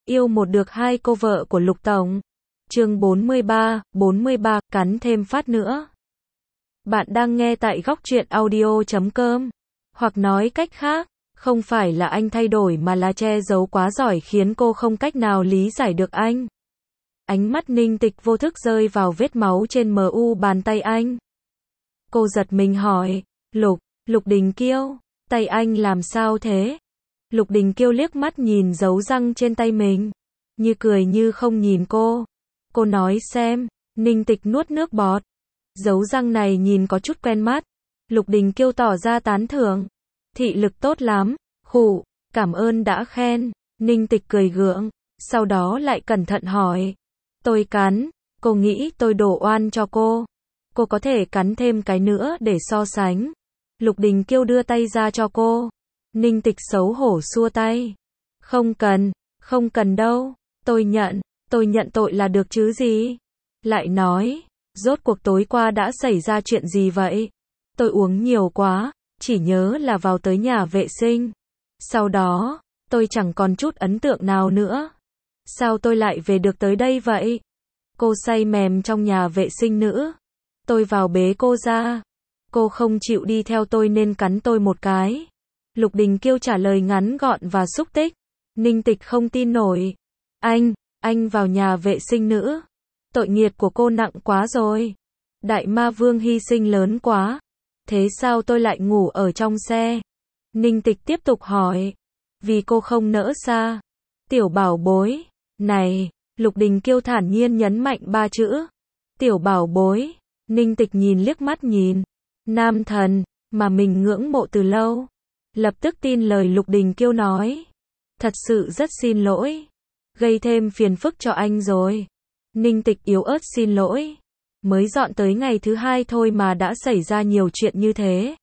Yêu một được hai cô vợ của Lục Tổng. Chương 43, cắn thêm phát nữa. Bạn đang nghe tại góc truyện audio.com. Hoặc nói cách khác, không phải là anh thay đổi mà là che giấu quá giỏi khiến cô không cách nào lý giải được anh. Ánh mắt Ninh Tịch vô thức rơi vào vết máu trên mu bàn tay anh. Cô giật mình hỏi, Lục Đình Kiêu, tay anh làm sao thế? Lục Đình Kiêu liếc mắt nhìn dấu răng trên tay mình, như cười như không nhìn cô. Cô nói xem, Ninh Tịch nuốt nước bọt. Dấu răng này nhìn có chút quen mắt. Lục Đình Kiêu tỏ ra tán thưởng. Thị lực tốt lắm, khụ, cảm ơn đã khen. Ninh Tịch cười gượng, sau đó lại cẩn thận hỏi. Tôi cắn, cô nghĩ tôi đổ oan cho cô. Cô có thể cắn thêm cái nữa để so sánh. Lục Đình Kiêu đưa tay ra cho cô. Ninh Tịch xấu hổ xua tay. Không cần đâu, tôi nhận tội là được chứ gì. Lại nói, rốt cuộc tối qua đã xảy ra chuyện gì vậy? Tôi uống nhiều quá, chỉ nhớ là vào tới nhà vệ sinh. Sau đó, tôi chẳng còn chút ấn tượng nào nữa. Sao tôi lại về được tới đây vậy? Cô say mềm trong nhà vệ sinh nữ. Tôi vào bế cô ra. Cô không chịu đi theo tôi nên cắn tôi một cái. Lục Đình Kiêu trả lời ngắn gọn và xúc tích. Ninh Tịch không tin nổi. Anh vào nhà vệ sinh nữ. Tội nghiệp của cô nặng quá rồi. Đại ma vương hy sinh lớn quá. Thế sao tôi lại ngủ ở trong xe? Ninh Tịch tiếp tục hỏi. Vì cô không nỡ xa. Tiểu bảo bối. Này, Lục Đình Kiêu thản nhiên nhấn mạnh ba chữ. Tiểu bảo bối. Ninh Tịch nhìn liếc mắt nhìn. Nam thần, mà mình ngưỡng mộ từ lâu. Lập tức tin lời Lục Đình Kiêu nói. Thật sự rất xin lỗi. Gây thêm phiền phức cho anh rồi. Ninh Tịch yếu ớt xin lỗi. Mới dọn tới ngày thứ hai thôi mà đã xảy ra nhiều chuyện như thế.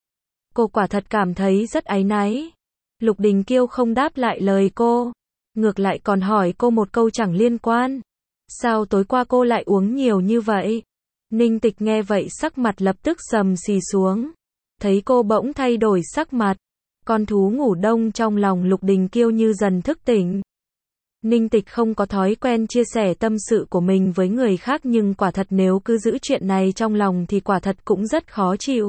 Cô quả thật cảm thấy rất áy náy. Lục Đình Kiêu không đáp lại lời cô. Ngược lại còn hỏi cô một câu chẳng liên quan. Sao tối qua cô lại uống nhiều như vậy? Ninh Tịch nghe vậy sắc mặt lập tức sầm xì xuống. Thấy cô bỗng thay đổi sắc mặt. Con thú ngủ đông trong lòng Lục Đình Kiêu như dần thức tỉnh. Ninh Tịch không có thói quen chia sẻ tâm sự của mình với người khác nhưng quả thật nếu cứ giữ chuyện này trong lòng thì quả thật cũng rất khó chịu.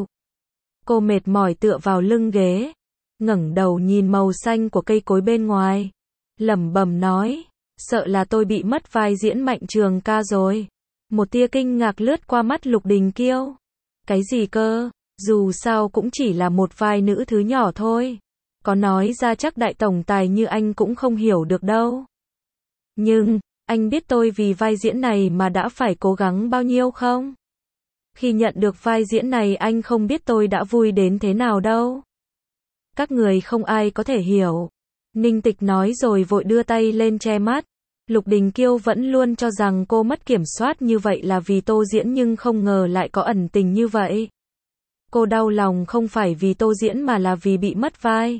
Cô mệt mỏi tựa vào lưng ghế, ngẩng đầu nhìn màu xanh của cây cối bên ngoài, lẩm bẩm nói, sợ là tôi bị mất vai diễn Mạnh Trường Ca rồi. Một tia kinh ngạc lướt qua mắt Lục Đình Kiêu. Cái gì cơ? Dù sao cũng chỉ là một vai nữ thứ nhỏ thôi. Có nói ra chắc đại tổng tài như anh cũng không hiểu được đâu. Nhưng, anh biết tôi vì vai diễn này mà đã phải cố gắng bao nhiêu không? Khi nhận được vai diễn này anh không biết tôi đã vui đến thế nào đâu. Các người không ai có thể hiểu. Ninh Tịch nói rồi vội đưa tay lên che mắt. Lục Đình Kiêu vẫn luôn cho rằng cô mất kiểm soát như vậy là vì tô diễn nhưng không ngờ lại có ẩn tình như vậy. Cô đau lòng không phải vì tô diễn mà là vì bị mất vai.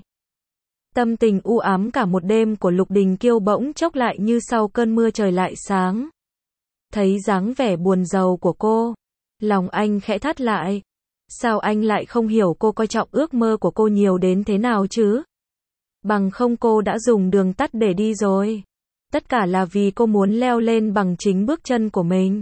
Tâm tình u ám cả một đêm của Lục Đình Kiêu bỗng chốc lại như sau cơn mưa trời lại sáng. Thấy dáng vẻ buồn rầu của cô, lòng anh khẽ thắt lại. Sao anh lại không hiểu cô coi trọng ước mơ của cô nhiều đến thế nào chứ? Bằng không cô đã dùng đường tắt để đi rồi. Tất cả là vì cô muốn leo lên bằng chính bước chân của mình.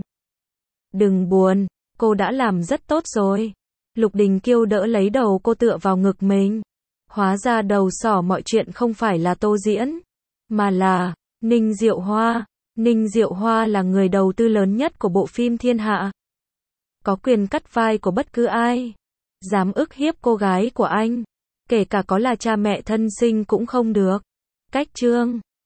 Đừng buồn, cô đã làm rất tốt rồi. Lục Đình Kiêu đỡ lấy đầu cô tựa vào ngực mình. Hóa ra đầu sỏ mọi chuyện không phải là tô diễn, mà là Ninh Diệu Hoa. Ninh Diệu Hoa là người đầu tư lớn nhất của bộ phim Thiên Hạ. Có quyền cắt vai của bất cứ ai. Dám ức hiếp cô gái của anh. Kể cả có là cha mẹ thân sinh cũng không được. Cách chương